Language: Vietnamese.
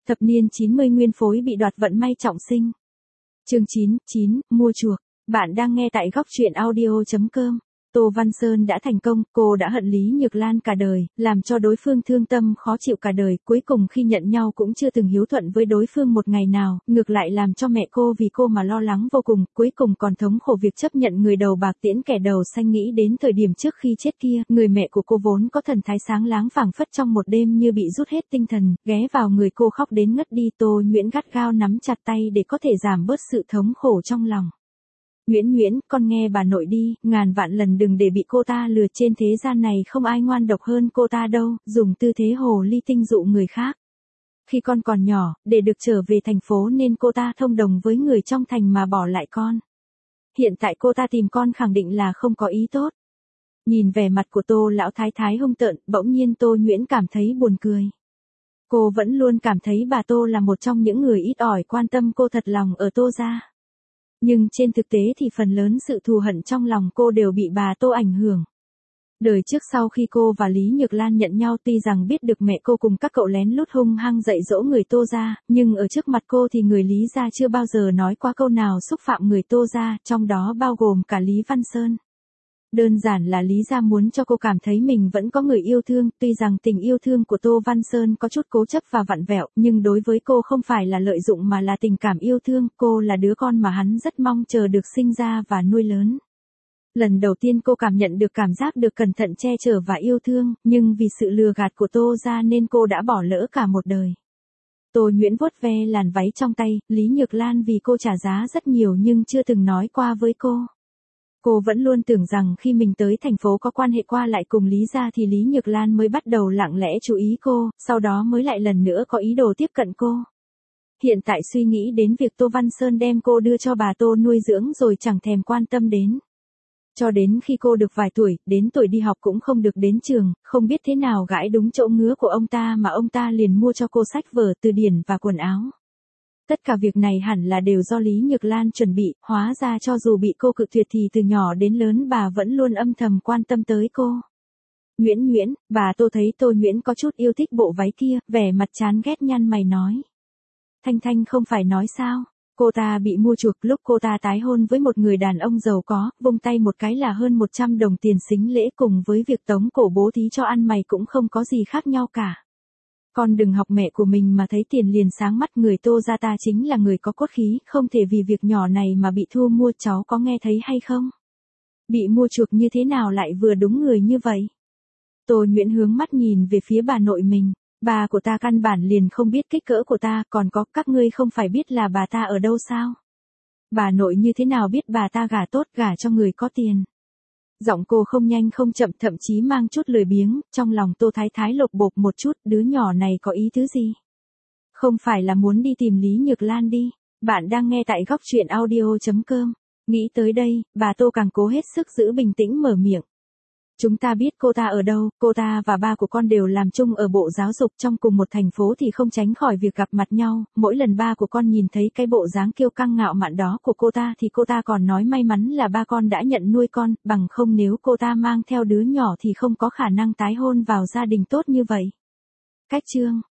Thập niên 90 nguyên phối bị đoạt vận may trọng sinh. Chương 9, mua chuộc. Bạn đang nghe tại góc truyện audio.com. Tô Văn Sơn đã thành công, cô đã hận Lý Nhược Lan cả đời, làm cho đối phương thương tâm khó chịu cả đời, cuối cùng khi nhận nhau cũng chưa từng hiếu thuận với đối phương một ngày nào, ngược lại làm cho mẹ cô vì cô mà lo lắng vô cùng, cuối cùng còn thống khổ việc chấp nhận người đầu bạc tiễn kẻ đầu xanh. Nghĩ đến thời điểm trước khi chết kia, người mẹ của cô vốn có thần thái sáng láng phảng phất trong một đêm như bị rút hết tinh thần, ghé vào người cô khóc đến ngất đi. Tô Nhuyễn gắt gao nắm chặt tay để có thể giảm bớt sự thống khổ trong lòng. Nhuyễn, con nghe bà nội đi, ngàn vạn lần đừng để bị cô ta lừa, trên thế gian này không ai ngoan độc hơn cô ta đâu, dùng tư thế hồ ly tinh dụ người khác. Khi con còn nhỏ, để được trở về thành phố nên cô ta thông đồng với người trong thành mà bỏ lại con. Hiện tại cô ta tìm con khẳng định là không có ý tốt. Nhìn vẻ mặt của Tô lão thái thái hung tợn, bỗng nhiên Tô Nhuyễn cảm thấy buồn cười. Cô vẫn luôn cảm thấy bà Tô là một trong những người ít ỏi quan tâm cô thật lòng ở Tô gia. Nhưng trên thực tế thì phần lớn sự thù hận trong lòng cô đều bị bà Tô ảnh hưởng. Đời trước sau khi cô và Lý Nhược Lan nhận nhau, tuy rằng biết được mẹ cô cùng các cậu lén lút hung hăng dạy dỗ người Tô gia, nhưng ở trước mặt cô thì người Lý gia chưa bao giờ nói qua câu nào xúc phạm người Tô gia, trong đó bao gồm cả Lý Văn Sơn. Đơn giản là Lý gia muốn cho cô cảm thấy mình vẫn có người yêu thương, tuy rằng tình yêu thương của Tô Văn Sơn có chút cố chấp và vặn vẹo, nhưng đối với cô không phải là lợi dụng mà là tình cảm yêu thương, cô là đứa con mà hắn rất mong chờ được sinh ra và nuôi lớn. Lần đầu tiên cô cảm nhận được cảm giác được cẩn thận che chở và yêu thương, nhưng vì sự lừa gạt của Tô gia nên cô đã bỏ lỡ cả một đời. Tô Nhuyễn vuốt ve làn váy trong tay, Lý Nhược Lan vì cô trả giá rất nhiều nhưng chưa từng nói qua với cô. Cô vẫn luôn tưởng rằng khi mình tới thành phố có quan hệ qua lại cùng Lý gia thì Lý Nhược Lan mới bắt đầu lặng lẽ chú ý cô, sau đó mới lại lần nữa có ý đồ tiếp cận cô. Hiện tại suy nghĩ đến việc Tô Văn Sơn đem cô đưa cho bà Tô nuôi dưỡng rồi chẳng thèm quan tâm đến. Cho đến khi cô được vài tuổi, đến tuổi đi học cũng không được đến trường, không biết thế nào gãi đúng chỗ ngứa của ông ta mà ông ta liền mua cho cô sách vở, từ điển và quần áo. Tất cả việc này hẳn là đều do Lý Nhược Lan chuẩn bị, hóa ra cho dù bị cô cự tuyệt thì từ nhỏ đến lớn bà vẫn luôn âm thầm quan tâm tới cô. Nhuyễn, bà Tô thấy Tô Nhuyễn có chút yêu thích bộ váy kia, vẻ mặt chán ghét nhăn mày nói. Thanh không phải nói sao, cô ta bị mua chuộc lúc cô ta tái hôn với một người đàn ông giàu có, vung tay một cái là hơn 100 đồng tiền sính lễ, cùng với việc tống cổ bố thí cho ăn mày cũng không có gì khác nhau cả. Con đừng học mẹ của mình mà thấy tiền liền sáng mắt, người Tô gia ta chính là người có cốt khí, không thể vì việc nhỏ này mà bị thu mua, cháu có nghe thấy hay không? Bị mua chuộc như thế nào lại vừa đúng người như vậy? Tô Nhuyễn hướng mắt nhìn về phía bà nội mình, bà của ta căn bản liền không biết kích cỡ của ta, còn có các ngươi không phải biết là bà ta ở đâu sao? Bà nội như thế nào biết bà ta gả tốt, gả cho người có tiền? Giọng cô không nhanh không chậm, thậm chí mang chút lười biếng, trong lòng Tô Thái Thái lột bột một chút, đứa nhỏ này có ý thứ gì? Không phải là muốn đi tìm Lý Nhược Lan đi. Bạn đang nghe tại góc truyện audio.com. Nghĩ tới đây, bà Tô càng cố hết sức giữ bình tĩnh mở miệng. Chúng ta biết cô ta ở đâu, cô ta và ba của con đều làm chung ở Bộ Giáo dục, trong cùng một thành phố thì không tránh khỏi việc gặp mặt nhau, mỗi lần ba của con nhìn thấy cái bộ dáng kiêu căng ngạo mạn đó của cô ta thì cô ta còn nói may mắn là ba con đã nhận nuôi con, bằng không nếu cô ta mang theo đứa nhỏ thì không có khả năng tái hôn vào gia đình tốt như vậy. Cách chương